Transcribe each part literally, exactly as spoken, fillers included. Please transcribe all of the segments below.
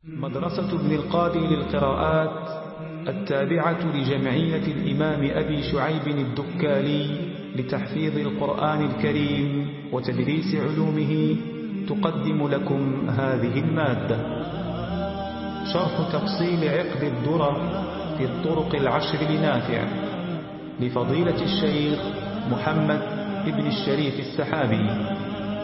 مدرسة ابن القادر للقراءات التابعة لجمعية الإمام أبي شعيب الدكالي لتحفيظ القرآن الكريم وتدريس علومه تقدم لكم هذه المادة. شرح تفصيل عقد الدرر في الطرق العشر لنافع لفضيلة الشيخ محمد ابن الشريف السحابي.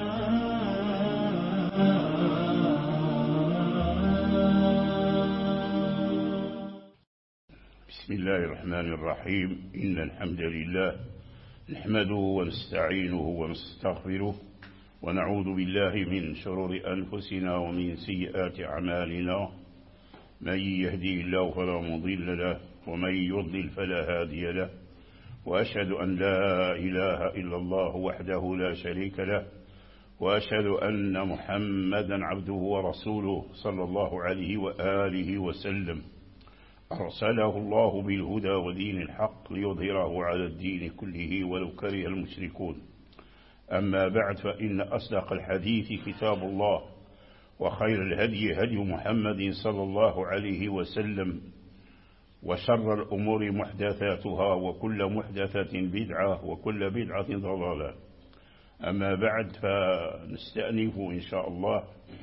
بسم الله الرحمن الرحيم. إن الحمد لله نحمده ونستعينه ونستغفره ونعوذ بالله من شرور أنفسنا ومن سيئات أعمالنا. من يهدي الله فلا مضل له ومن يضلل فلا هادي له، وأشهد أن لا إله إلا الله وحده لا شريك له، وأشهد أن محمدا عبده ورسوله صلى الله عليه وآله وسلم أرسله الله بالهدى ودين الحق ليظهره على الدين كله ولو كره المشركون. أما بعد، فإن أصدق الحديث كتاب الله، وخير الهدي هدي محمد صلى الله عليه وسلم، وشر الأمور محدثاتها، وكل محدثة بدعة، وكل بدعة ضلالة. أما بعد، فنستأنف إن شاء الله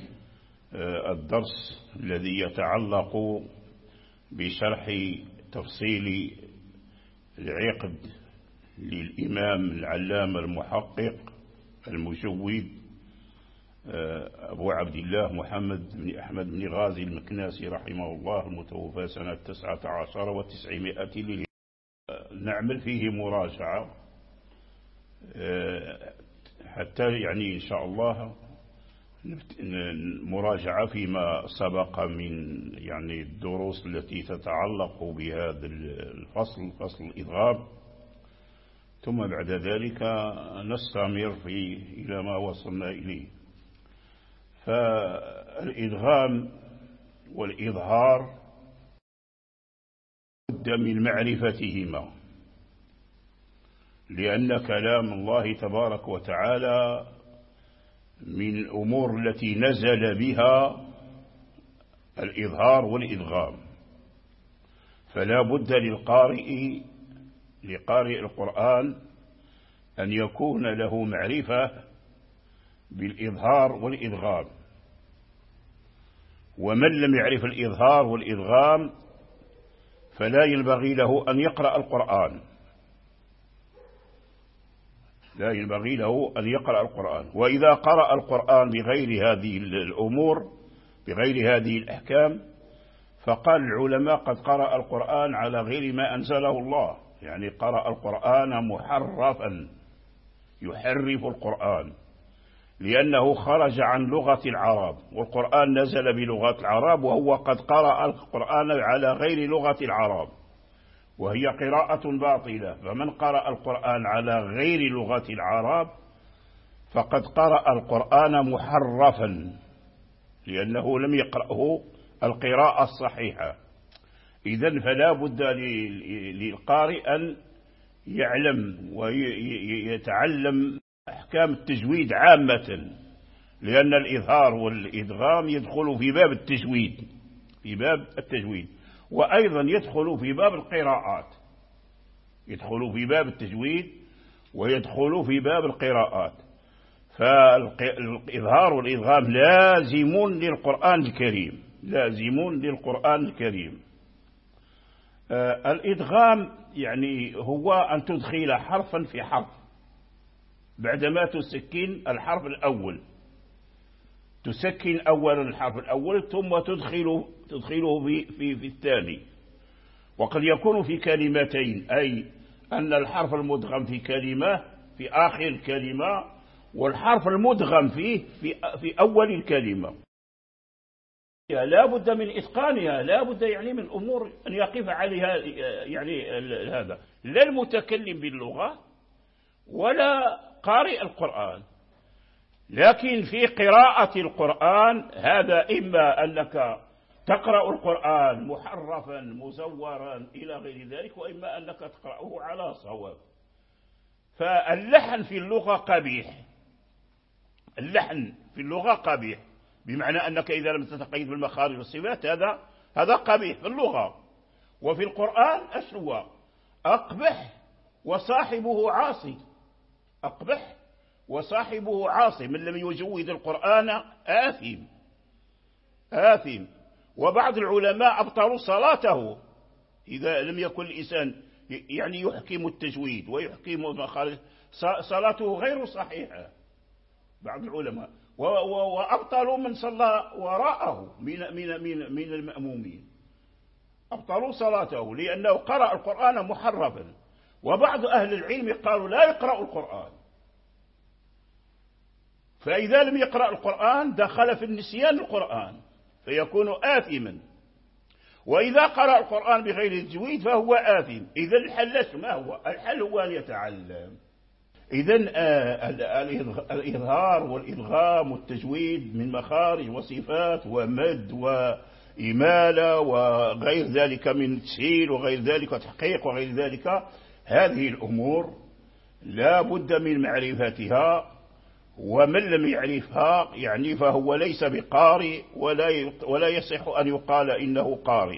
الدرس الذي يتعلق بشرح تفصيل العقد للإمام العلامة المحقق المجود أبو عبد الله محمد بن أحمد بن غازي المكناسي رحمه الله، المتوفى سنة تسعة عشر وتسعمائة للهجرة. نعمل فيه مراجعة حتى يعني إن شاء الله مراجعة فيما سبق من يعني الدروس التي تتعلق بهذا الفصل، فصل الإدغام، ثم بعد ذلك نستمر في إلى ما وصلنا إليه. فالإدغام والإظهار بد من معرفتهما، لأن كلام الله تبارك وتعالى من الأمور التي نزل بها الإظهار والإدغام، فلا بد للقارئ لقارئ القرآن أن يكون له معرفة بالإظهار والإدغام. ومن لم يعرف الإظهار والإدغام فلا ينبغي له أن يقرأ القرآن لا ينبغي له أن يقرأ القرآن. وإذا قرأ القرآن بغير هذه الأمور، بغير هذه الأحكام، فقال العلماء قد قرأ القرآن على غير ما أنزله الله، يعني قرأ القرآن محرفا، يحرف القرآن، لأنه خرج عن لغة العرب، والقرآن نزل بلغة العرب، وهو قد قرأ القرآن على غير لغة العرب، وهي قراءة باطلة. فمن قرأ القرآن على غير لغة العرب فقد قرأ القرآن محرفا، لأنه لم يقرأه القراءة الصحيحة. إذن فلا بد للقارئ أن يعلم ويتعلم أحكام التجويد عامة، لأن الإظهار والإدغام يدخل في باب التجويد في باب التجويد وأيضا يدخل في باب القراءات، يدخل في باب التجويد ويدخل في باب القراءات. فالإظهار والإدغام لازمون للقرآن الكريم، لازمون للقرآن الكريم. آه الإدغام يعني هو أن تدخل حرفا في حرف بعدما تسكن الحرف الأول، تسكن أولا الحرف الأول ثم تدخله, تدخله في, في, في الثاني. وقد يكون في كلمتين، أي أن الحرف المدغم في كلمة في آخر الكلمة، والحرف المدغم فيه في, في أول الكلمة. لا بد من إتقانها، لا بد يعني من أمور أن يقف عليها يعني هذا لا المتكلم باللغة ولا قارئ القرآن. لكن في قراءة القرآن هذا إما أنك تقرأ القرآن محرفا مزورا إلى غير ذلك، وإما أنك تقرأه على صواب. فاللحن في اللغة قبيح، اللحن في اللغة قبيح، بمعنى أنك إذا لم تتقيد بالمخارج والصفات هذا هذا قبيح في اللغة. وفي القرآن أشنو؟ أقبح وصاحبه عاصي. أقبح وصاحبه عاصي، من لم يجود القرآن آثم آثم. وبعض العلماء أبطلوا صلاته إذا لم يكن الإنسان يعني يحكم التجويد ويحكم المخارج، صلاته غير صحيحة بعض العلماء، وأبطلوا من صلى وراءه من من من من المأمومين، أبطلوا صلاته لأنه قرأ القرآن محرفا. وبعض أهل العلم قالوا لا يقرأ القرآن، فإذا لم يقرأ القرآن دخل في النسيان القرآن فيكون آثما، وإذا قرأ القرآن بغير التجويد فهو آثم. إذا الحل ما هو؟ الحل هو أن يتعلم. إذا الإظهار والإدغام والتجويد من مخارج وصفات ومد وإمالة وغير ذلك من تسهيل وغير ذلك وتحقيق وغير ذلك، هذه الأمور لا بد من معرفتها، ومن لم يعرفها يعني فهو ليس بقارئ ولا ولا يصح أن يقال إنه قارئ.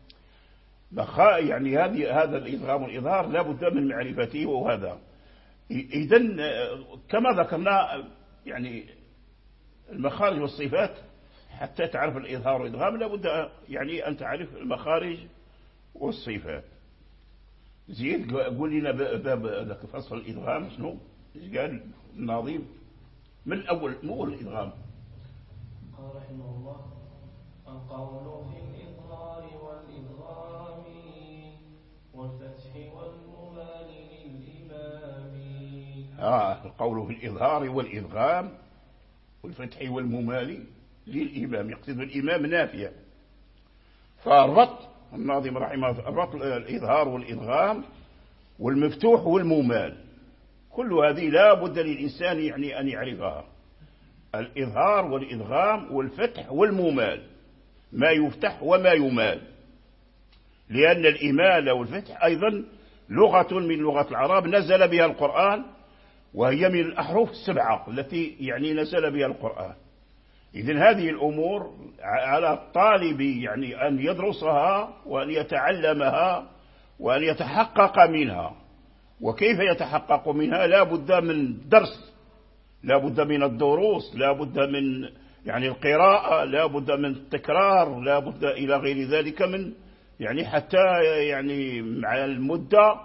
يعني هذه هذا الإدغام والإظهار لا بد من معرفته. وهذا إذن كما ذكرنا يعني المخارج والصفات، حتى تعرف الإظهار والإدغام لا بد يعني أن تعرف المخارج والصفات. زيد قول لنا باب فصل الإدغام شنو قال الناظم من أول مو الإدغام. قال رحمه الله: القول في الإظهار والإدغام والفتح والممال للإمام. آه القول في الإظهار والإدغام والفتح والممال للإمام، يقصد الإمام نافع. فالربط الناظم رحمه الله الربط الإظهار والإدغام والمفتوح والممال، كل هذه لا بد للإنسان يعني أن يعرفها. الإظهار والإدغام والفتح والممال، ما يفتح وما يمال، لأن الإمالة والفتح أيضا لغة من لغة العرب نزل بها القرآن، وهي من الأحرف السبعة التي يعني نزل بها القرآن. إذن هذه الأمور على الطالب يعني أن يدرسها وأن يتعلمها وأن يتحقق منها. وكيف يتحقق منها؟ لا بد من درس، لا بد من الدروس، لا بد من يعني القراءة، لا بد من التكرار، لا بد إلى غير ذلك من يعني حتى يعني مع المدة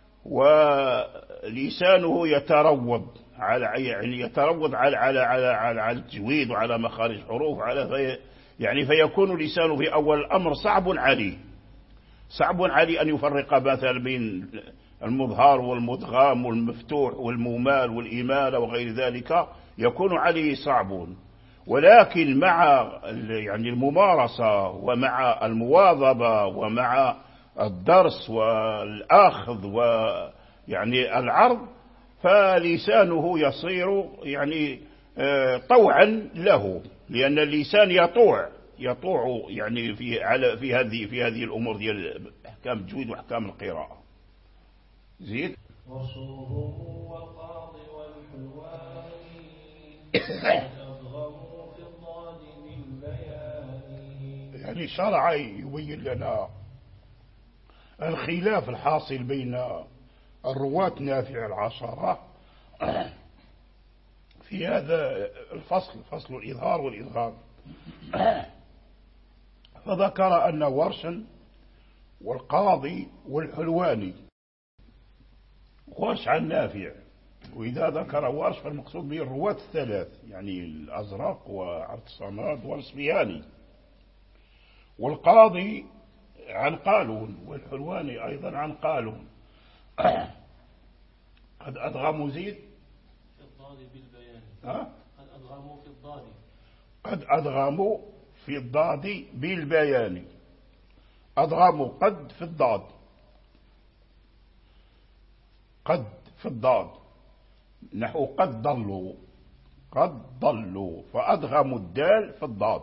ولسانه يتروض على يعني يتروض على على على على, على التجويد وعلى مخارج حروف على في يعني فيكون لسانه في أول الأمر صعب عليه، صعب عليه أن يفرق مثلا بين المظهر والمدغام والمفتوح والممال والإمالة وغير ذلك، يكون عليه صعب. ولكن مع يعني الممارسة ومع المواظبة ومع الدرس والأخذ ويعني العرض فلسانه يصير يعني طوعا له، لأن اللسان يطوع يطوع يعني في على في هذه في هذه الأمور ديال أحكام التجويد وأحكام القراءة. زيد وصوره والقاضي والحلواني أضغموا في الضاد بالبيان. يعني شرع يبين لنا الخلاف الحاصل بين الرواة نافع العشرة في هذا الفصل، فصل الإظهار والإدغام. فذكر أن ورشا والقاضي والحلواني، ورش عن نافع، وإذا ذكر ورش فالمقصود به الرواة الثلاث يعني الأزرق وعبد الصمد والصبياني، والقاضي عن قالون والحلواني أيضا عن قالون. قد أدغموا زيد في الضاد بالبيان. ها؟ قد أدغموا في الضاد قد أدغموا في الضاد بالبيان. أدغموا قد في الضاد، قد في الضاد نحو قد ضلوا، قد ضلوا فأدغموا الدال في الضاد.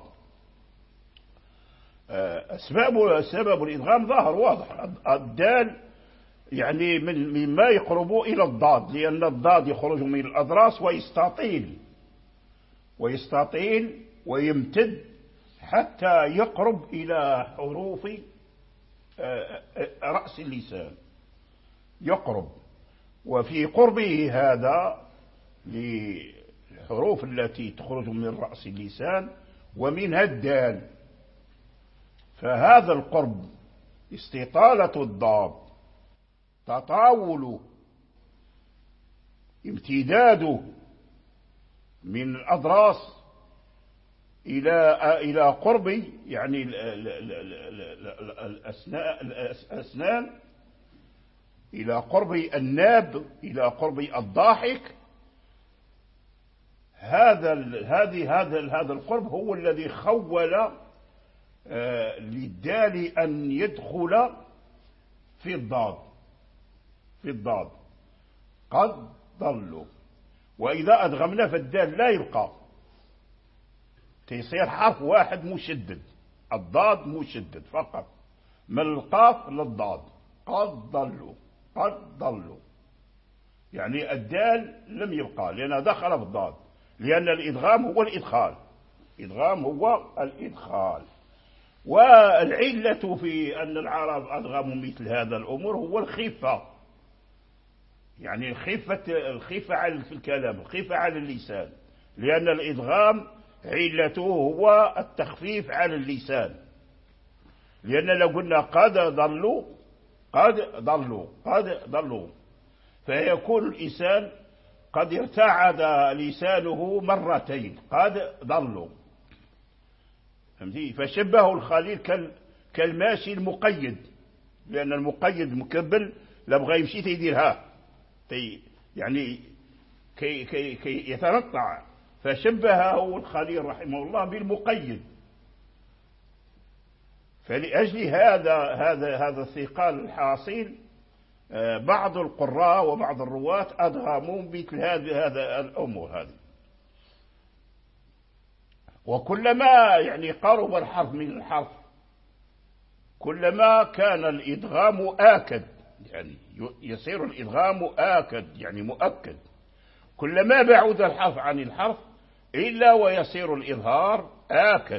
أسباب سبب الإدغام ظاهر واضح، الدال يعني من مما يقرب إلى الضاد، لأن الضاد يخرج من الأضراس ويستطيل ويستطيل ويمتد حتى يقرب إلى حروف رأس اللسان، يقرب. وفي قربه هذا للحروف التي تخرج من رأس اللسان ومنها الدال، فهذا القرب استطالة الضاد، تطاول امتداده من الأضراس إلى إلى قرب يعني الأسنان، إلى قرب الناب، إلى قرب الضاحك. هذا هذه هذا هذا القرب هو الذي خول للدال أن يدخل في الضاد، في الضاد قد ضلوا. وإذا أدغمنا فالدال لا يبقى، تيصير حرف واحد مشدد، الضاد مشدد فقط من القاف للضاد، قد ضلوا، قد ضلوا، يعني الدال لم يبقى لأنها دخل في الضاد، لأن الإدغام هو الإدخال، الإدغام هو الإدخال. والعلة في أن العرب أدغموا مثل هذا الأمور هو الخفة، يعني الخفة، الخفة على في الكلام، الخفة على اللسان، لأن الإدغام علته هو التخفيف على اللسان. لأن لو قلنا قد ضلوا، قد ضلوا، قد ضلوا، فيكون الإنسان قد ارتعد لسانه مرتين، قد ضلوا، فهمتي؟ فشبه الخليل كالماشي المقيد، لأن المقيد مكبل لبغى يمشي تيديرها يعني كي, كي, كي يتنطع، فشبهه الخليل رحمه الله بالمقيد. فلأجل هذا هذا هذا الثقال الحاصل بعض القراء وبعض الرواة أدغموا مثل هذه هذا الأمور هذه. وكلما يعني قرب الحرف من الحرف كلما كان الإدغام آكد، يعني يصير الإدغام آكد يعني مؤكد. كلما بعد الحرف عن الحرف إلا ويصير الإظهار آكد.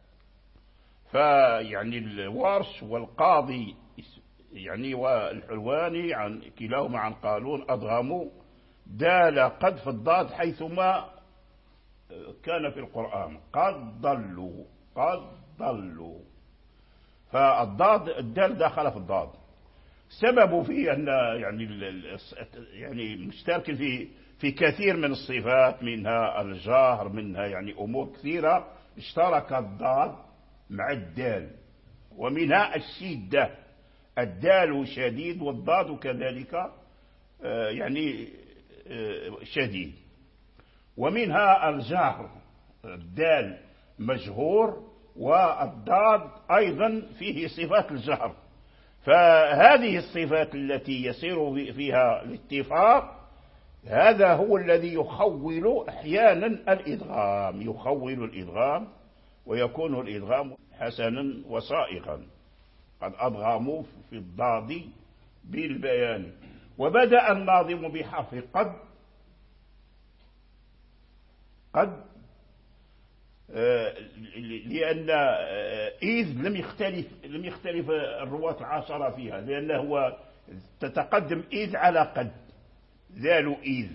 فيعني الورش والقاضي يعني والحلواني عن كلاهما عن قالون أدغموا دال قد في الضاد حيثما كان في القرآن، قد ضلوا، قد ضلوا. فالضاد الدال داخل في الضاد، سبب في أن يعني يعني مشترك في في كثير من الصفات، منها الجهر، منها يعني أمور كثيرة اشترك الضاد مع الدال، ومنها الشدة، الدال شديد والضاد كذلك يعني شديد. ومنها الجهر، الدال مجهور والضاد أيضا فيه صفات الجهر. فهذه الصفات التي يصير فيها الاتفاق هذا هو الذي يخول أحيانا الإدغام، يخول الإدغام ويكون الإدغام حسنا وصائغا. قد أدغموا في الضاد بالبيان. وبدأ الناظم بحرف قد، قد لأن إذ لم يختلف لم يختلف الرواة العشرة فيها، لأنه هو تتقدم إذ على قد، ذال إذ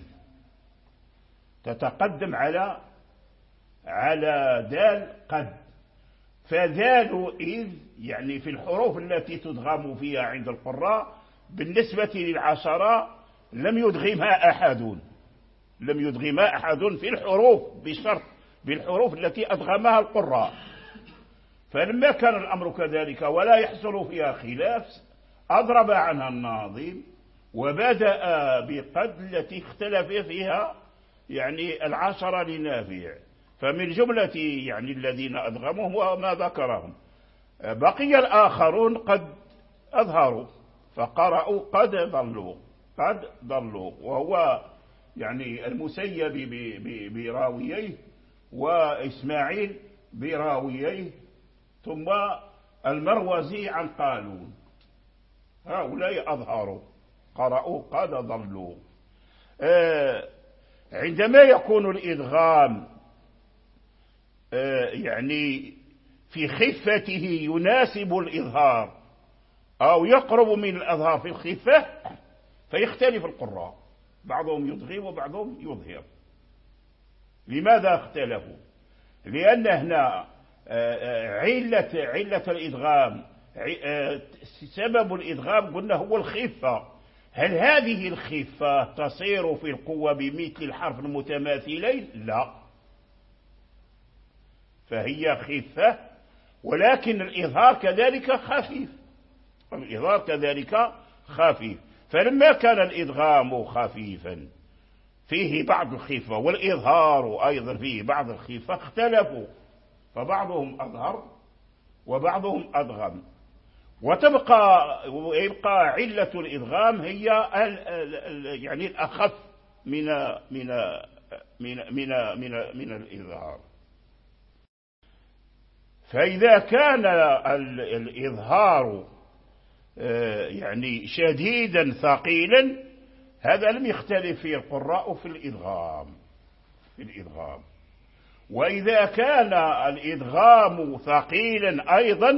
تتقدم على على دال قد. فذال إذ يعني في الحروف التي تدغم فيها عند القراء بالنسبة للعشرة لم يدغمها أحد، لم يدغمها أحد في الحروف بشرط بالحروف التي أدغمها القراء. فلما كان الأمر كذلك ولا يحصل فيها خلاف أضرب عنها الناظم وبدأ بقد التي اختلف فيها يعني العشرة لنافع. فمن جملة يعني الذين أدغموه وما ذكرهم بقي الآخرون قد أظهروا فقرأوا قد ضلوا، قد ضلوا، وهو يعني المسيب براوييه وإسماعيل براوييه ثم المروزي عن قالون، هؤلاء أظهروا قرأوا قد ضلوا. آه عندما يكون الإدغام يعني في خفته يناسب الإظهار أو يقرب من الإظهار في الخفة فيختلف القراء، بعضهم يضغي وبعضهم يظهر. لماذا اختلفوا؟ لأن هنا علة علة الإدغام، سبب الإدغام قلنا هو الخفة. هل هذه الخفة تصير في القوة بمثل الحرف المتماثلين؟ لا، فهي خفة، ولكن الإظهار كذلك خفيف، الإظهار كذلك خفيف. فلما كان الإدغام خفيفا فيه بعض الخفة والإظهار أيضا فيه بعض الخفة اختلفوا، فبعضهم أظهر وبعضهم أدغم، وتبقى ويبقى علة الإدغام هي يعني الأخف من من من من من, من الإظهار. فإذا كان الإظهار يعني شديدا ثقيلا هذا لم يختلف فيه القراء في الإدغام في الإدغام وإذا كان الإدغام ثقيلا أيضا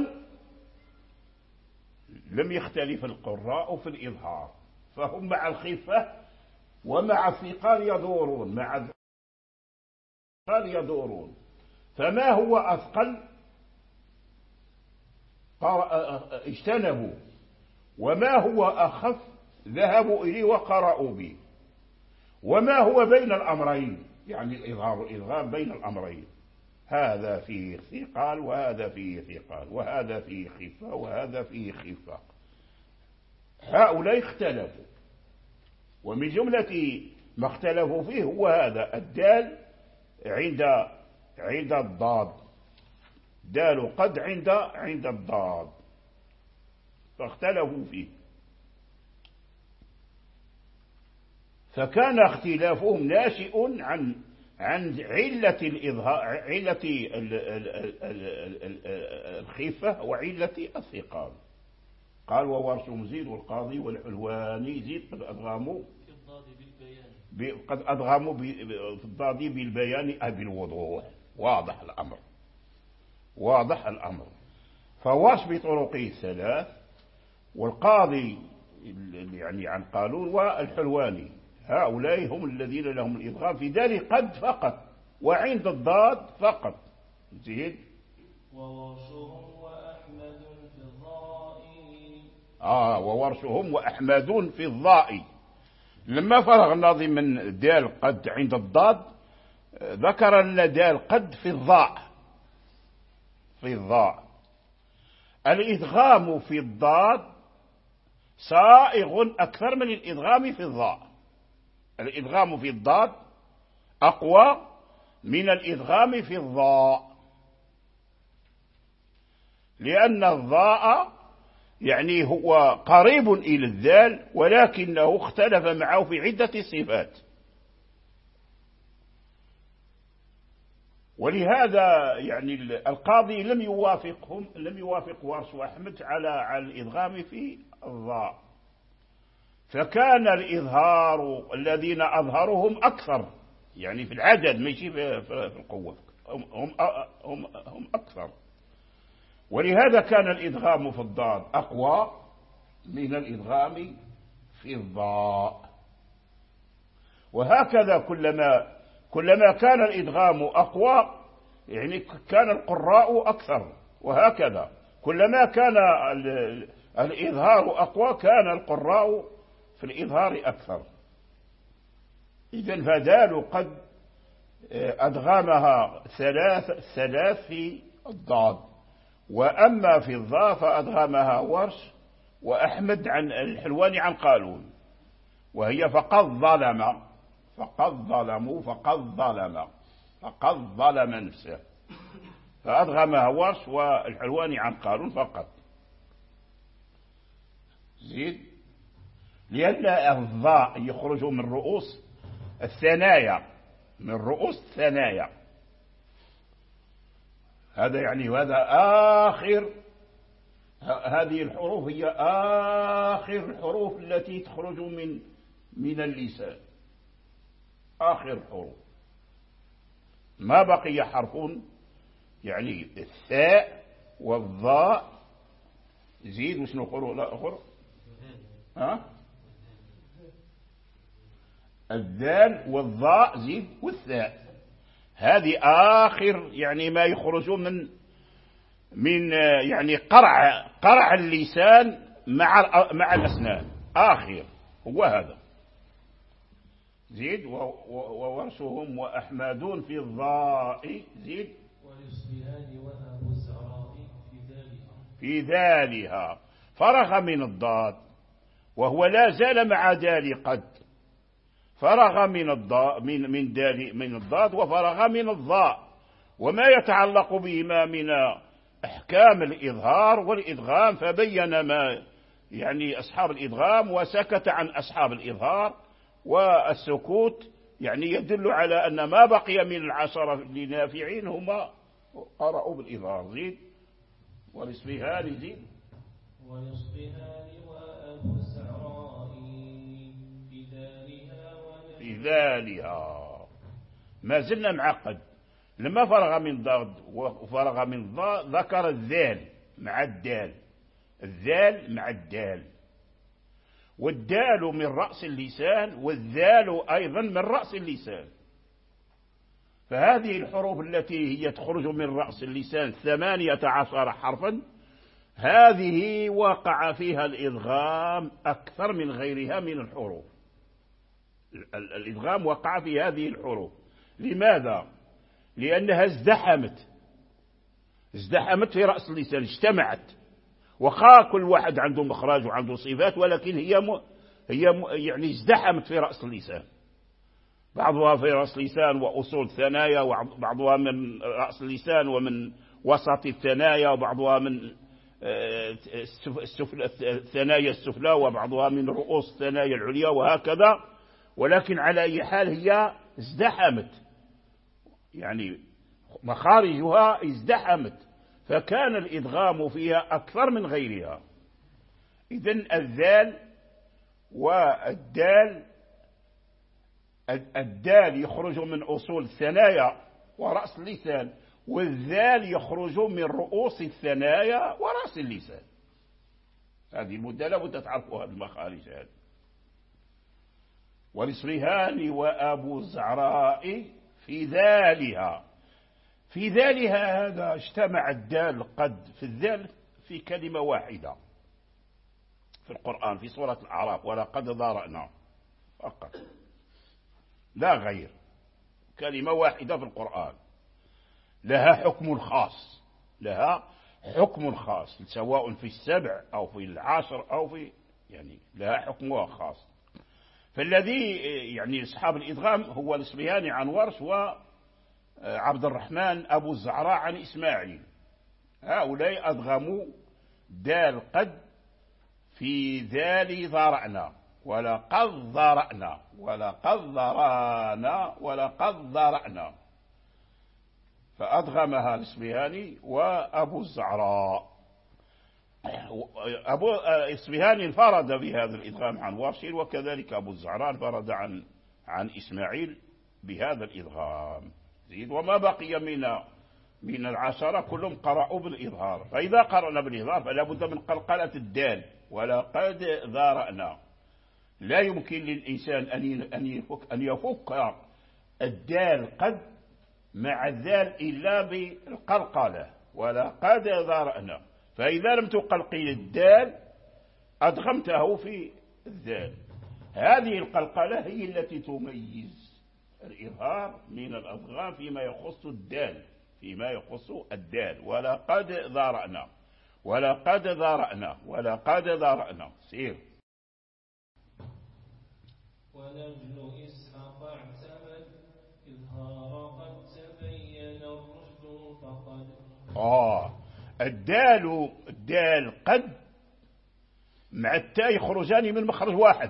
لم يختلف القراء في الإظهار، فهم مع الخفة ومع الثقال يدورون، مع الثقال يدورون. فما هو أثقل اجتنبوا، وما هو أخف ذهبوا إليه وقرأوا به، وما هو بين الأمرين يعني الإظهار والإدغام بين الأمرين، هذا فيه ثقال وهذا فيه ثقال، وهذا فيه خفة وهذا فيه خفة. هؤلاء اختلفوا، ومن جملة ما اختلفوا فيه هو هذا الدال عند عند الضاد، دال قد عند عند الضاد، فاختلفوا فيه. فكان اختلافهم ناشئ عن عن علة الإظهار، علة الخفة وعلة الثقال. قال وورش مزيد والقاضي والحلواني زيد قد أدغموا قد أدغموا في الضاد بالبيان أي بالوضوح، واضح الأمر واضح الأمر. فورش بطرقه الثلاث، والقاضي يعني عن قالون، والحلواني، هؤلاء هم الذين لهم الإدغام في ذلك قد فقط وعند الضاد فقط. زيد وورشهم وأحمد في الضاء. آه وورشهم وأحمد في الضاء. لما فرغ الناظم من دال قد عند الضاد ذكر أن دال قد في الضاء في الضاء. الإدغام في الضاد سائغ أكثر من الإدغام في الضاء. الإدغام في الضاد أقوى من الإدغام في الضاء، لأن الضاء يعني هو قريب إلى الذال ولكنه اختلف معه في عدة صفات. ولهذا يعني القاضي لم يوافقهم لم يوافق ورش وأحمد على على الإدغام في الضاء، فكان الإظهار الذين أظهرهم أكثر يعني في العدد ماشي في القوة، هم, هم, هم أكثر، ولهذا كان الإدغام في الضاد أقوى من الإدغام في الضاء. وهكذا كلما كلما كان الإدغام أقوى يعني كان القراء أكثر، وهكذا كلما كان الإظهار أقوى كان القراء في الإظهار أكثر. إذن فدال قد أدغمها ثلاث ثلاث في الضاد، وأما في الضاء فأدغمها ورش وأحمد عن الحلواني عن قالون، وهي فقد ظلم فقد ظلموا فقد ظلم فقد ظلم نفسه، فأدغمها ورش والحلواني عن قالون فقط. زيد لأن الضاء يخرج من رؤوس الثنايا من رؤوس الثنايا، هذا يعني هذا آخر هذه الحروف هي آخر الحروف التي تخرج من من اللسان، آخر الحروف، ما بقي حرف يعني الثاء والضاء زيد وشنو نقولوا لا أخر ها الذال والضاء زيد والثاء. هذه آخر يعني ما يخرج من من يعني قرع قرع اللسان مع مع الأسنان آخر هو هذا. زيد وورشهم وأحمدون في الضاء زيد والاصطهاد وأبو الزعراء في ذلها في ذالها فرغ من الضاد وهو لا زال مع دال قد فرغ من الضاء من من دال من الضاد وفرغ من الضاء وما يتعلق بهما من أحكام الإظهار والإدغام فبين ما يعني أصحاب الإدغام وسكت عن أصحاب الإظهار. والسكوت يعني يدل على أن ما بقي من العشرة لنافعين هما قرأوا بالإظهار. زيد والإصبهاني زيد والاصطهاد وأبو الزعراء في ذالها في ذالها ما زلنا معقد. لما فرغ من ضاد وفرغ من ضاء ذكر الذال مع الدال الذال مع الدال والدال من رأس اللسان والذال أيضا من رأس اللسان. فهذه الحروف التي هي تخرج من رأس اللسان ثمانية عشر حرفا هذه وقع فيها الإدغام أكثر من غيرها من الحروف. الإدغام وقع في هذه الحروف. لماذا؟ لأنها ازدحمت ازدحمت في رأس اللسان اجتمعت وخا كل واحد عنده مخرج وعنده صفات ولكن هي م... هي م... يعني ازدحمت في رأس اللسان. بعضها في رأس اللسان وأصول الثنايا وبعضها من رأس اللسان ومن وسط الثنايا وبعضها من السفل... الثنايا السفلى وبعضها من رؤوس الثنايا العليا وهكذا. ولكن على أي حال هي ازدحمت يعني مخارجها ازدحمت فكان الإدغام فيها أكثر من غيرها. إذن الذال والدال الدال يخرج من أصول الثنايا ورأس اللسان والذال يخرج من رؤوس الثنايا ورأس اللسان. هذه المدة لابد تعرفها المخارج هذه. والإصبهاني وأبو الزعراء في ذالها في ذالها هذا اجتمع الدال قد في الذال في كلمة واحدة في القرآن في سورة الأعراف ولقد ذرأنا فقط لا غير. كلمة واحدة في القرآن لها حكم خاص لها حكم خاص سواء في السبع أو في العشر أو في يعني لها حكمها خاص. فالذي يعني أصحاب الإدغام هو الإصبهاني عن ورش وعبد الرحمن أبو الزعراء عن إسماعيل. هؤلاء أدغموا دال قد في ذال ذرأنا ولقد ذرأنا ولقد ذرانا ولقد ذرأنا فأدغمها الإصبهاني وأبو الزعراء. أبو إصبهاني انفرد بهذا الإدغام عن ورش وكذلك أبو الزعراء انفرد عن عن إسماعيل بهذا الإدغام. زيد وما بقي من من العشرة كلهم قرأوا بالإظهار. فإذا قرأنا بالإظهار فلا بد من قلقلة الدال ولقد ذرأنا. لا يمكن للإنسان أن يفك أن يفك الدال قد مع الذال إلا بالقلقلة ولقد ذرأنا. فإذا لم تقلقل الدال أدغمته في الذال. هذه القلقلة هي التي تميز الإظهار من الأدغام فيما يخص الدال فيما يخص الدال. ولقد ذرأنا ولقد ذرأنا ولقد ذرأنا. سير. ونجل إسحاق اعتمد إظهار قد تبين الرشد فقد آه الدال الدال قد مع التاء يخرجان من مخرج واحد.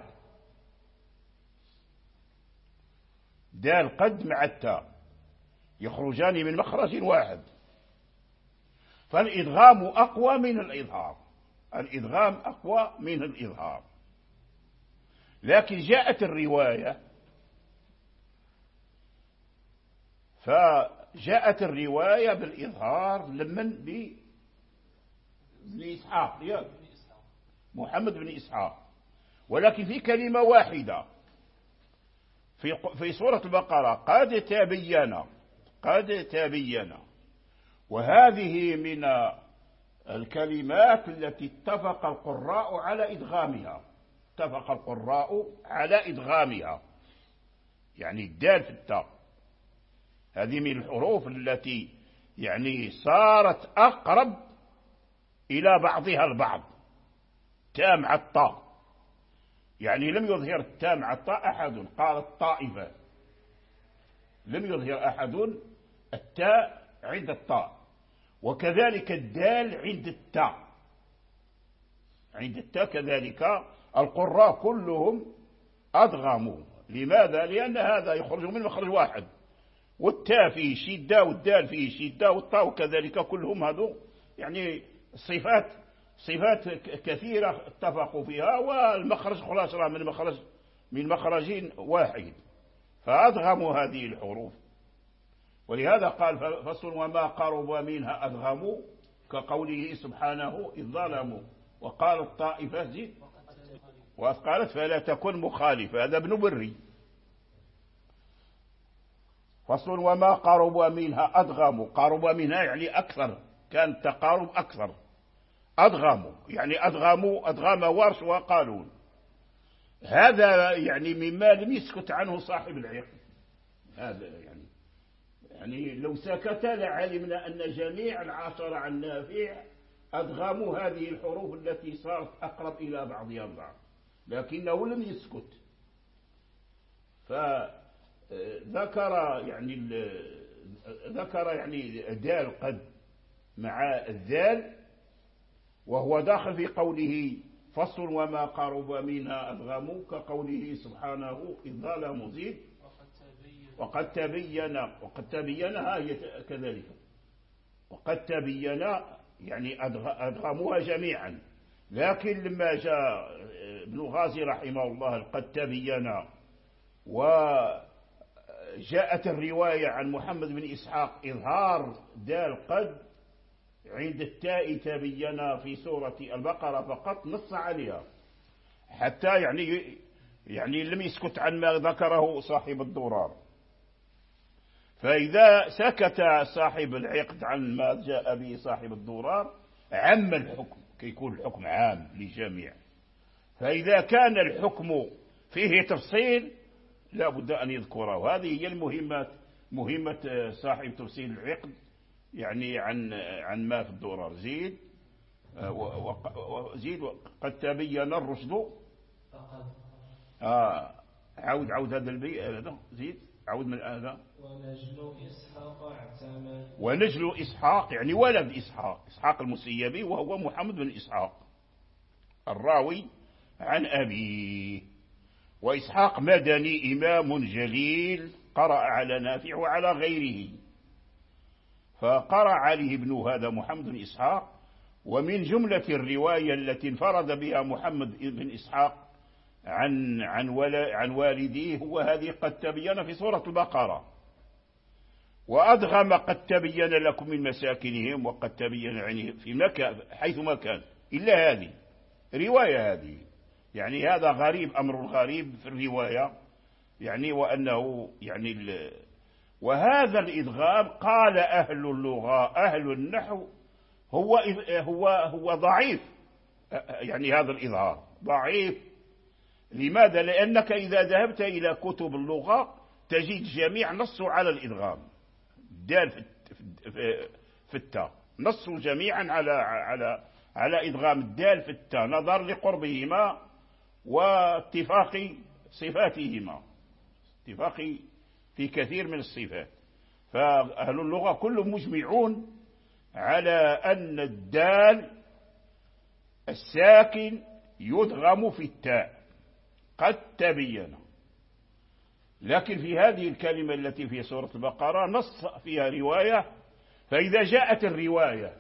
دال قد مع التاء يخرجان من مخرج واحد. فالإدغام أقوى من الإظهار الإدغام أقوى من الإظهار. لكن جاءت الرواية جاءت الرواية بالإظهار لمن بن إسحاق محمد بن إسحاق، ولكن في كلمة واحدة في في سورة البقرة قد تبين قد تبين، وهذه من الكلمات التي اتفق القراء على إدغامها اتفق القراء على إدغامها، يعني الدال في التاء هذه من الحروف التي يعني صارت أقرب إلى بعضها البعض. تاء مع الطاء، يعني لم يظهر التاء مع الطاء أحد، قال الطائفة لم يظهر أحد التاء عند الطاء، وكذلك الدال عند التاء عند التاء كذلك القراء كلهم أدغموا. لماذا؟ لأن هذا يخرج من مخرج واحد، والتاء فيه شدة والدال فيه شدة والطاء وكذلك، كلهم هذو يعني صفات صفات كثيرة اتفقوا فيها، والمخرج خلاص من مخرج من مخرجين واحد، فأدغموا هذه الحروف. ولهذا قال فصل وما قرب منها أدغموا كقوله سبحانه إذ ظلموا، وقال الطائفة زيد وقالت فلا تكن مخالفة، هذا ابن بري. فصل وما قرب منها أدغموا، قرب منها يعني أكثر، كان التقارب أكثر. أدغموا يعني أدغموا أدغم ورش وقالون، هذا يعني مما لم يسكت عنه صاحب العقد. هذا يعني يعني لو سكت لعلمنا أن جميع العشرة عن نافع أدغموا هذه الحروف التي صارت أقرب إلى بعضها البعض، لكنه لم يسكت. فذكر يعني ذكر يعني دال قد مع الذال، وهو داخل في قوله فصل وما قرب منها أدغموا كقوله سبحانه إذ ظلموا زيد وقد تبين وقد تبينها هي كذلك، وقد تبين يعني أدغموها جميعا. لكن لما جاء ابن غازي رحمه الله قد تبين، وجاءت الرواية عن محمد بن إسحاق إظهار دال قد عند التاء تبين في سورة البقرة فقط، نص عليها حتى يعني يعني لم يسكت عن ما ذكره صاحب الدرار. فإذا سكت صاحب العقد عن ما جاء به صاحب الدرار عم الحكم، كيكون الحكم عام للجميع. فإذا كان الحكم فيه تفصيل لا بد أن يذكره. هذه هي المهمات، مهمة صاحب تفصيل العقد يعني عن عن ما في الدرار. زيد وزيد قد تبين الرشد. آه عود عود هذا البيت هذا زيد عود من هذا. ونجل إسحاق اعتمد، ونجل إسحاق يعني ولد إسحاق، إسحاق المسيبي، وهو محمد بن إسحاق الراوي عن أبيه. وإسحاق مدني إمام جليل قرأ على نافع وعلى غيره، فقرأ عليه ابن هذا محمد بن إسحاق. ومن جملة الرواية التي انفرد بها محمد بن إسحاق عن عن عن والديه هو هذه قد تبين في سورة البقرة، وأدغم قد تبين لكم من مساكنهم وقد تبين يعني في مكان حيث ما كان، إلا هذه رواية هذه يعني هذا غريب، أمر غريب في الرواية يعني، وأنه يعني وهذا الإدغام قال أهل اللغة أهل النحو هو هو هو ضعيف، يعني هذا الإظهار ضعيف. لماذا؟ لأنك إذا ذهبت إلى كتب اللغة تجد جميع نصوا على الإدغام، دال في التاء نصوا جميعا على على على إدغام الدال في التاء، نظر لقربهما واتفاق صفاتهما، اتفاق في كثير من الصفات. فأهل اللغة كلهم مجمعون على أن الدال الساكن يدغم في التاء قد تبين. لكن في هذه الكلمة التي في سورة البقرة نص فيها رواية، فإذا جاءت الرواية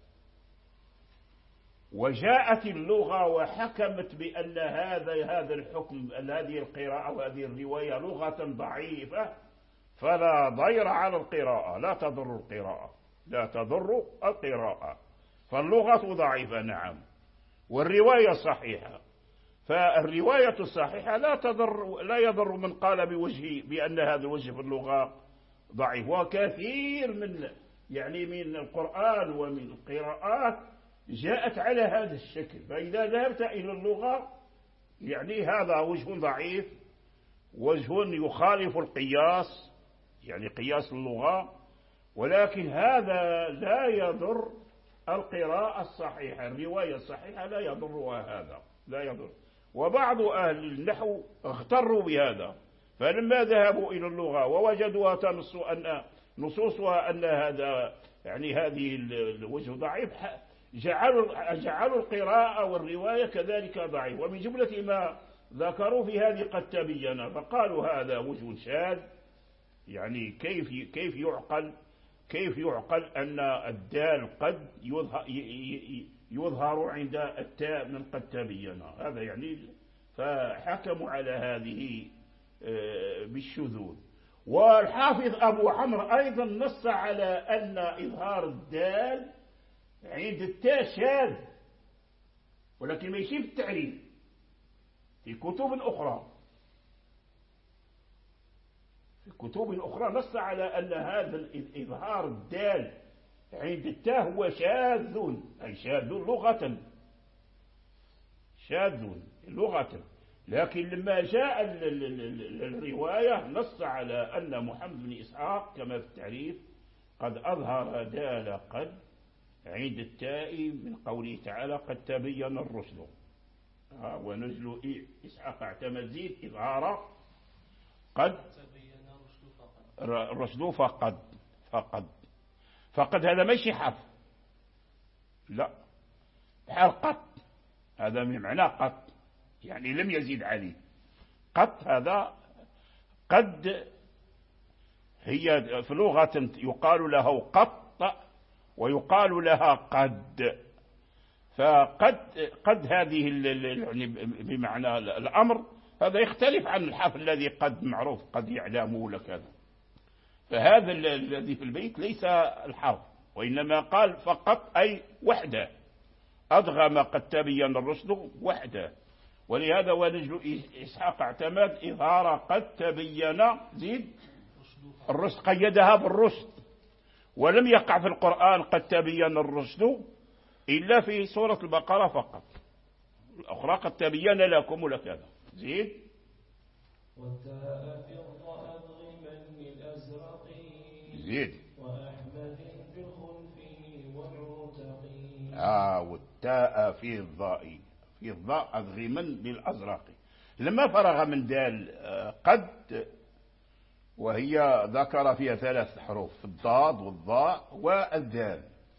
وجاءت اللغة وحكمت بأن هذا هذا الحكم هذه القراءة وهذه الرواية لغة ضعيفة، فلا ضير على القراءة، لا تضر القراءة، لا تضر القراءة. فاللغة ضعيفة نعم، والرواية صحيحة. فالرواية الصحيحة لا تضر، لا يضر من قال بوجه بأن هذا الوجه في اللغة ضعيف. وكثير من يعني من القرآن ومن القراءات جاءت على هذا الشكل. فإذا ذهبت إلى اللغة يعني هذا وجه ضعيف، وجه يخالف القياس، يعني قياس اللغة، ولكن هذا لا يضر القراءة الصحيحة، الرواية الصحيحة لا يضرها هذا، لا يضر. وبعض أهل النحو اغتروا بهذا، فلما ذهبوا إلى اللغة ووجدوها تنص أن نصوصها أن هذا يعني هذه الوجه ضعيف، جعلوا جعلوا القراءة والرواية كذلك ضعيف. ومن جملة ما ذكروا في هذه قد تبين، فقالوا هذا وجه شاذ. يعني كيف كيف يعقل كيف يعقل أن الدال قد يظهر, يظهر عند التاء من قد تبين، هذا يعني. فحكموا على هذه بالشذوذ. والحافظ أبو عمرو أيضا نص على أن إظهار الدال عند التاء شاذ، ولكن ما يشير في التعريف في كتب أخرى في كتب أخرى نص على أن هذا الإظهار الدال عند التاء هو شاذ، أي شاذ لغة، شاذ لغة. لكن لما جاء الرواية نص على أن محمد بن إسحاق كما في التعريف قد أظهر دال قد عند التاء من قوله تعالى قد تبين الرشد. ونجل إسحاق اعتمد زيد إظهار قد الرشد فقد فقد فقد هذا ماشي حرف، لا، بحال قط، هذا من معنى قط، يعني لم يزيد عليه. قط هذا قد هي في لغة يقال له قط ويقال لها قد. فقد قد هذه يعني بمعنى الأمر، هذا يختلف عن الحرف الذي قد معروف قد يعلم ولا كذا. فهذا الذي في البيت ليس الحرف، وإنما قال فقط أي وحده، أضغم قد تبين الرشد وحده. ولهذا ونجل إسحاق اعتمد إظهار قد تبين زيد الرشد، قيدها بالرشد. ولم يقع في القرآن قد تبين الرشد إلا في سورة البقرة فقط، الأخرى قد تبين لكم ولا كذا. زيد زيد وأحمد بخلفه والعتقي. آه والتاء في الضاء، في الضاء أضغما للأزرق. لما فرغ من دال قد، وهي ذكر فيها ثلاث حروف، الضاد والضاء والذال،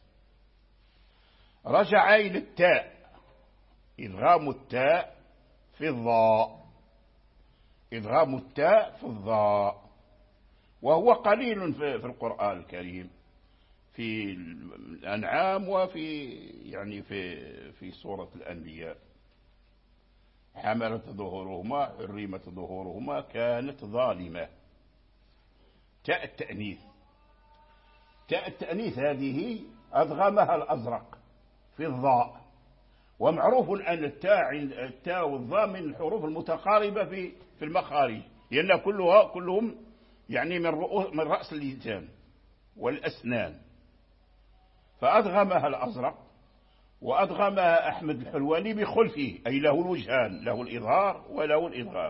رجع إلى التاء، إدغام التاء في الضاء، إدغام التاء في الضاء، وهو قليل في القرآن الكريم في الأنعام وفي يعني في في سورة الأنبياء. حملت ظهورهما، حرمت ظهورهما، كانت ظالمة. تاء التأنيث، تاء التأنيث هذه أضغمها الأزرق في الضاء. ومعروف أن التاء التاء والضاء من الحروف المتقاربة في في المخارج، لأن كلها كلهم يعني من رؤوس من رأس اللسان والأسنان. فأدغمها الأزرق وأدغمها أحمد الحلواني بخلفه، أي له الوجهان، له الإظهار وله الإدغام.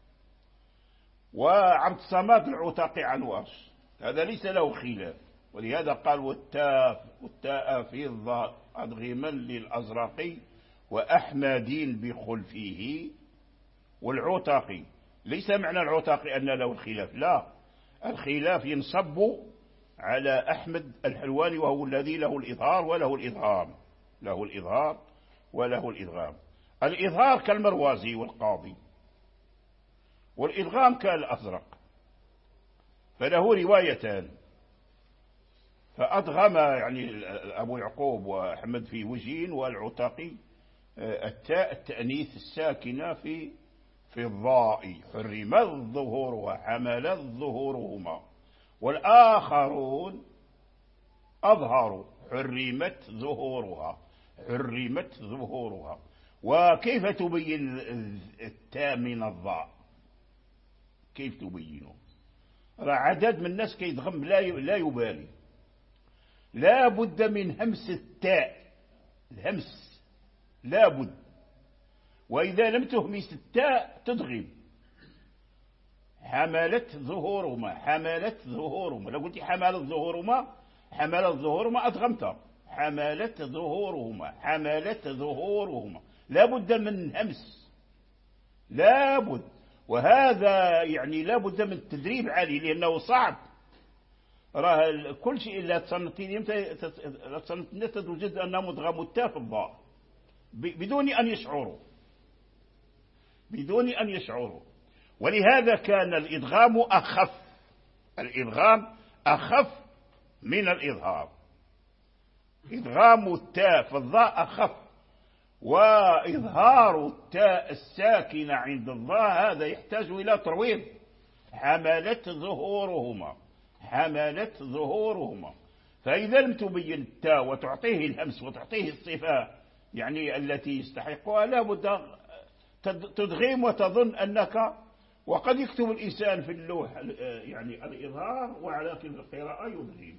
وعبد الصمد العتاقي عن ورش، هذا ليس له خلاف. ولهذا قال والتاء والتاء في الضاء أدغما للأزرق وأحمد بخلفه. والعتاقي ليس معنى العتاقي أن له الخلاف، لا، الخلاف ينصب على أحمد الحلواني وهو الذي له الإظهار وله الإدغام، له الإظهار وله الإدغام. الإظهار كالمروازي والقاضي، والإدغام كالأزرق، فله روايتان. فأدغم يعني أبو يعقوب وأحمد في وجهين، والعتاقي التاء التأنيث الساكنة في في الضاء، حرمت ظهورها، حملت ظهورهما. والآخرون أظهروا حرمت ظهورها حرمت ظهورها. وكيف تبين التاء من الضاء؟ كيف تبينه؟ عدد من الناس كيدغم لا يبالي. لا بد من همس التاء، الهمس لا بد. وإذا لم تهمس التاء تدغم. حملت ظهورهما حملت ظهورهما لو قلت حملت ظهورهما حملت ظهورهما أدغمت. حملت ظهورهما حملت ظهورهما لا بد من همس، لا بد. وهذا يعني لا بد من التدريب عليه لأنه صعب. راه كل شيء لا تصنتين لا تصنتين توجد أنه مدغم التاء في الضاء بدون أن يشعروا بدون أن يشعروا. ولهذا كان الإدغام أخف الإدغام أخف من الإظهار. إدغام التاء في الضاء أخف، وإظهار التاء الساكنة عند الضاء هذا يحتاج إلى ترويض. حملت ظهورهما حملت ظهورهما. فإذا لم تبين التاء وتعطيه الهمس وتعطيه الصفة يعني التي يستحقها لا بد تدغيم وتظن أنك. وقد يكتب الإنسان في اللوح يعني الإظهار ولكن القراءة يدغيم.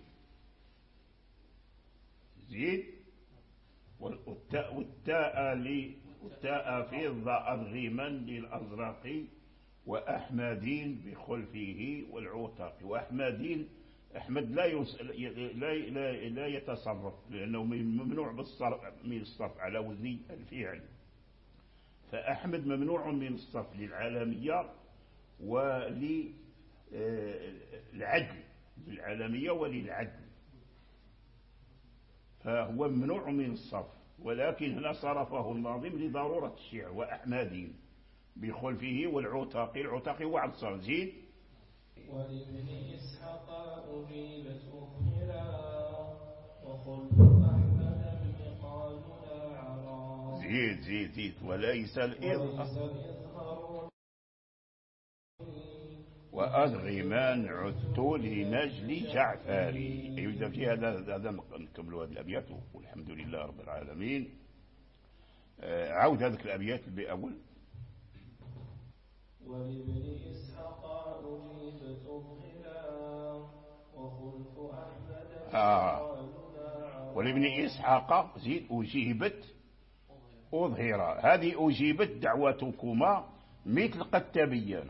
زيد. والتاء والتاء لي والتاء في الضاء أدغيما للأزرق وأحمدين بخلفه والعوتق. وأحمدين أحمد لا يس... لا لا لا يتصرف لأنه ممنوع بالصرف من الصرف على وزن الفعل. فأحمد ممنوع من الصرف للعالمية وللعدل للعالمية وللعدل، فهو ممنوع من الصرف. ولكن هنا صرفه الناظم لضرورة الشعر. وأحمدين بخلفه والعتاق. العتاق هو عبد الصمد. زيد. ولابن إسحاق أجيبت أهلا وخلف أحمد قالنا عرا. زيد زيد زيد. وليس الإظهار وأدغمان عدت لنجل جعفري. أيضا في هذا هذا نكمل هذه الأبيات والحمد لله رب العالمين. عود هذه الأبيات بأول. ولابن إسحاق أجيبت أهلا وخلف أحمد آه. ولابن إسحاق زيد أجيبت أظهر. هذه أجيبت دعوتكما مثل قد تبين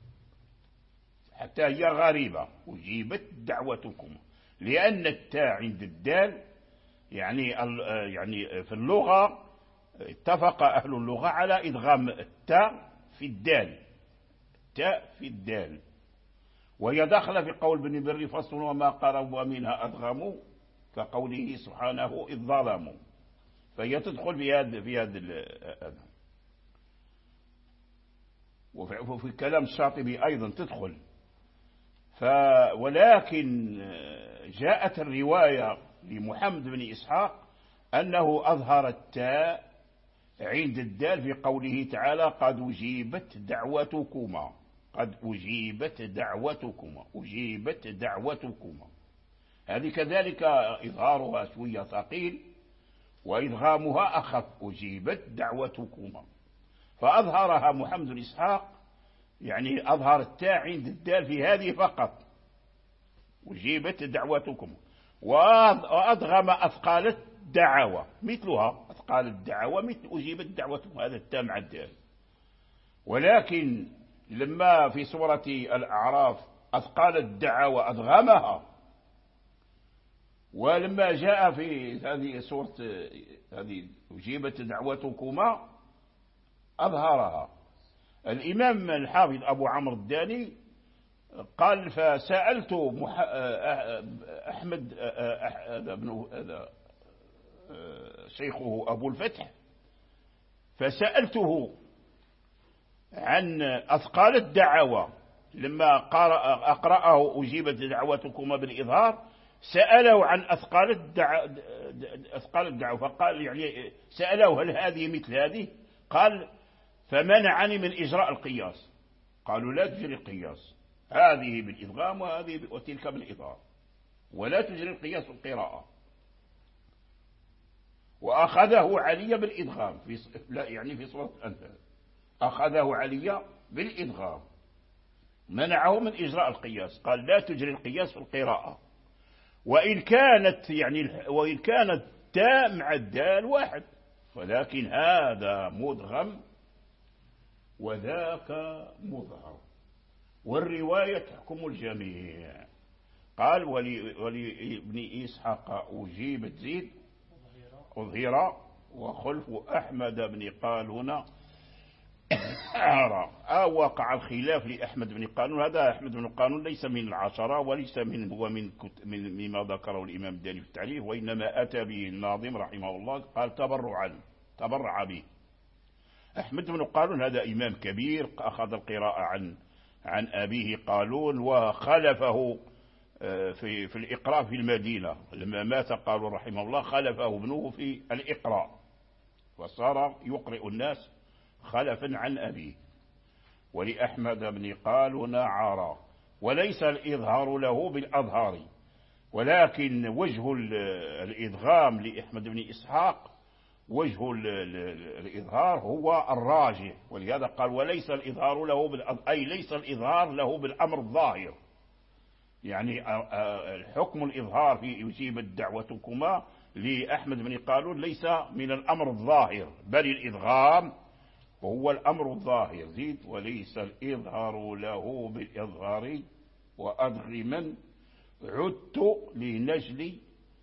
حتى هي غريبة. أجيبت دعوتكما لأن التاء عند الدال يعني يعني في اللغة اتفق أهل اللغة على إدغام التاء في الدال التاء في الدال. وهي داخلة في قول بن بري فصل وما قربوا ومنها أدغموا كقوله سبحانه إذ ظلموا. فهي تدخل في هذا في هذا وفي كلام الشاطبي أيضا تدخل. ف ولكن جاءت الرواية لمحمد بن إسحاق أنه أظهر التاء عند الدال في قوله تعالى قد أجيبت دعوتكما قد أجيبت دعوتكما أجيبت دعوتكما. هذه كذلك إظهارها شوية ثقيل وإدغامها أخف. أجيبت دعوتكما. فأظهرها محمد بن إسحاق يعني أظهر التاء عند الدال في هذه فقط. أجيبت دعوتكما. وأدغم أثقال الدعوة مثلها أثقال الدعوة مثل أجيبت دعوتكم. هذا التاء مع الدال. ولكن لما في سورة الأعراف أثقال الدعوة أدغمها، ولما جاء في هذه سورة هذه أجيبت دعوتكما أظهرها. الإمام الحافظ أبو عمرو الداني قال فسألت أحمد بن شيخه أبو الفتح فسألته عن أثقال الدعوة لما أقرأه أجيبت دعوتكما بالإظهار سأله عن أثقال الدعوة أثقال الدعوة فقال يعني سأله هل هذه مثل هذه؟ قال فمنعني من إجراء القياس. قالوا لا تجري القياس. هذه بالإدغام وهذه وتلك بالإظهار، ولا تجري القياس القراءة. وأخذه علي بالإدغام في لا يعني في سورة الأنفال، أخذه علي بالإدغام، منعه من إجراء القياس، قال لا تجري القياس في القراءة. وإن كانت يعني وإن كانت تاء مع الدال واحد، ولكن هذا مدغم وذاك مظهر، والرواية تحكم الجميع. قال ولابن إسحاق أجيب تزيد أظهر وخلف أحمد بن قالون أرى. أو وقع الخلاف لأحمد بن قالون، هذا أحمد بن قالون ليس من العشرة وليس من هو من من مما ذكره الإمام الداني في التعريف، وإنما أتى به الناظم رحمه الله، قال تبرعا تبرع به. أحمد بن قالون هذا إمام كبير، أخذ القراءة عن عن أبيه قالون، وخلفه في في الإقراء في المدينة. لما مات قالون رحمه الله خلفه ابنه في الإقراء، وصار يقرئ الناس خلفا عن أبيه. ولأحمد بن قالون عارى، وليس الإظهار له بالأظهار، ولكن وجه الإدغام لأحمد بن إسحاق وجه الإظهار هو الراجح، ولهذا قال وليس الإظهار له بالأظهار، أي ليس الإظهار له بالأمر الظاهر. يعني الحكم الإظهار في يجيب الدعوتكما لأحمد بن قالون ليس من الأمر الظاهر، بل الإدغام وهو الأمر الظاهر. زيد وليس الإظهار له بالإظهار وأدغما عدت لنجل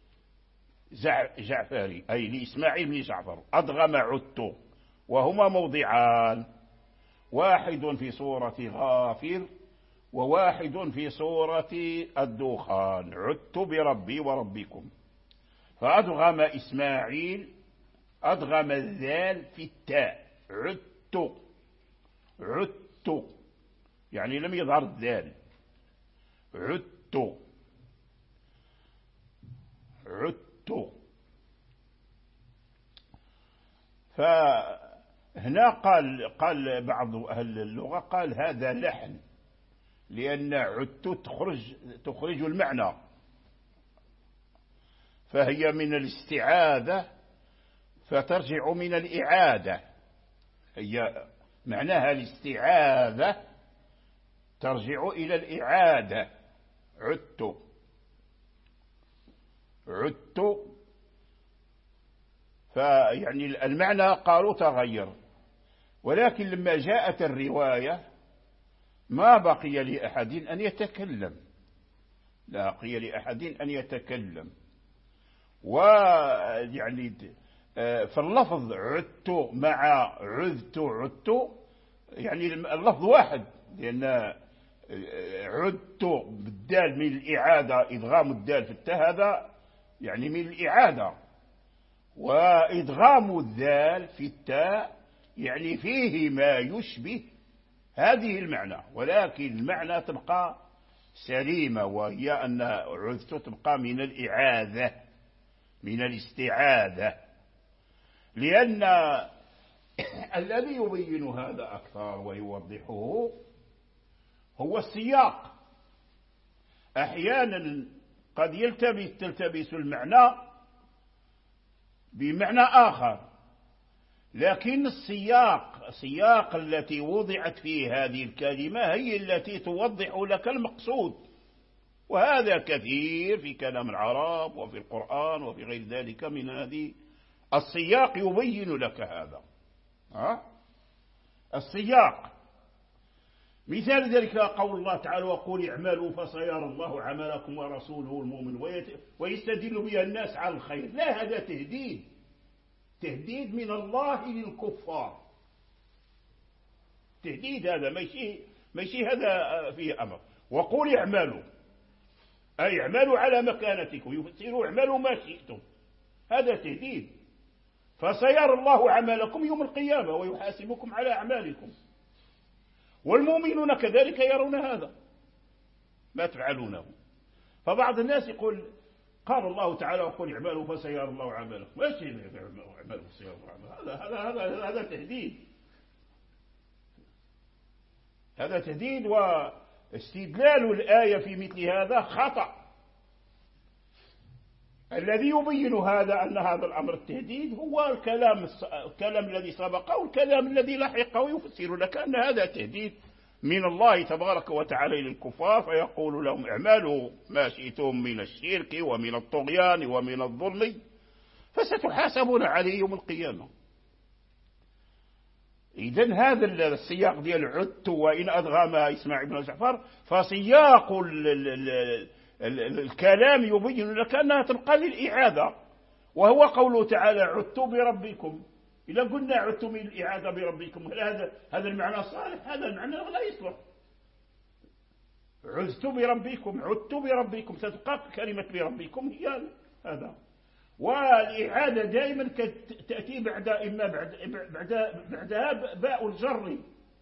جعفري، أي لإسماعيل بن جعفر أدغم عدت، وهما موضعان، واحد في سورة غافر وواحد في سورة الدخان، عدت بربي وربكم. فأدغم إسماعيل أدغم الذال في التاء، عدت عدت يعني لم يظهر الذال، عدت عدت. فهنا قال قال بعض أهل اللغة قال هذا لحن، لأن عدت تخرج تخرج المعنى، فهي من الاستعاذة فترجع من الإعادة، هي معناها الاستعاذة ترجع إلى الإعادة. عدت عدت فيعني المعنى قالوا تغير، ولكن لما جاءت الرواية ما بقي لأحد أن يتكلم، لا بقي لأحد أن يتكلم. ويعني فاللفظ عدت مع عذت عدت يعني اللفظ واحد، لأن عدت بالدال من الإعادة، إدغام الدال في التاء هذا يعني من الإعادة، وإدغام الذال في التاء يعني فيه ما يشبه هذه المعنى، ولكن المعنى تبقى سليمة، وهي أن عذت تبقى من الإعادة من الاستعاذة، لأن الذي يبين هذا أكثر ويوضحه هو السياق. أحيانا قد يلتبس تلتبس المعنى بمعنى آخر، لكن السياق سياق التي وضعت فيه هذه الكلمة هي التي توضح لك المقصود، وهذا كثير في كلام العرب وفي القرآن وفي غير ذلك من هذه السياق يبين لك هذا. ها؟ السياق مثال ذلك قول الله تعالى وقل اعملوا فسيرى الله عملكم ورسوله المؤمن ويستدل بها الناس على الخير. لا، هذا تهديد تهديد من الله للكفار، تهديد هذا ماشي ماشي هذا فيه أمر. وقل اعملوا أي اعملوا على مكانتكم، يفسروا اعملوا ما شئتم، هذا تهديد. فسيرى الله عملكم يوم القيامة ويحاسبكم على أعمالكم، والمؤمنون كذلك يرون هذا ما تفعلونه. فبعض الناس يقول قال الله تعالى وقل اعملوا فسيرى الله عملكم، ايش اعملوا فسيرى الله عملكم؟ هذا هذا هذا هذا تهديد، هذا تهديد. استدلال الآية في مثل هذا خطأ. الذي يبين هذا أن هذا الأمر التهديد هو الكلام الكلام الذي سبقه والكلام الذي لحقه، يفسر لك أن هذا تهديد من الله تبارك وتعالى للكفار، فيقول لهم اعملوا ما شئتم من الشرك ومن الطغيان ومن الظلم فستحاسبون عليه يوم القيامة. إذن هذا السياق ديال عدت وإن أدغمها إسماعيل بن جعفر، فسياق ال ال ال الكلام يبين لك أنها تبقى للإعادة، وهو قوله تعالى عدت بربكم. إذا قلنا عدت من الإعادة بربكم، هل هذا هذا المعنى صالح؟ هذا المعنى لا يصلح. عدت بربكم، عدت بربكم، ستبقى كلمة بربكم هي هذا. والإعادة دائما تأتي بعد إما بعد بعد بعدها باء الجر.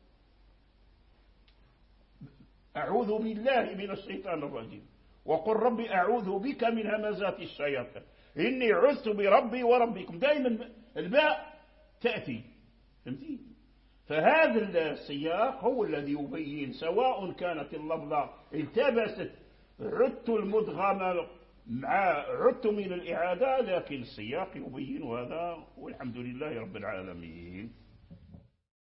أعوذ بالله من الشيطان الرجيم وقل ربي أعوذ بك من همزات الشياطين إني عذت بربي وربكم. دائما الباء تأتي، فهمتي؟ فهذا السياق هو الذي يبين، سواء كانت اللفظة التبست عدت المدغمة مع عدت من الإعادة، لكن السياق يبين هذا، والحمد لله رب العالمين.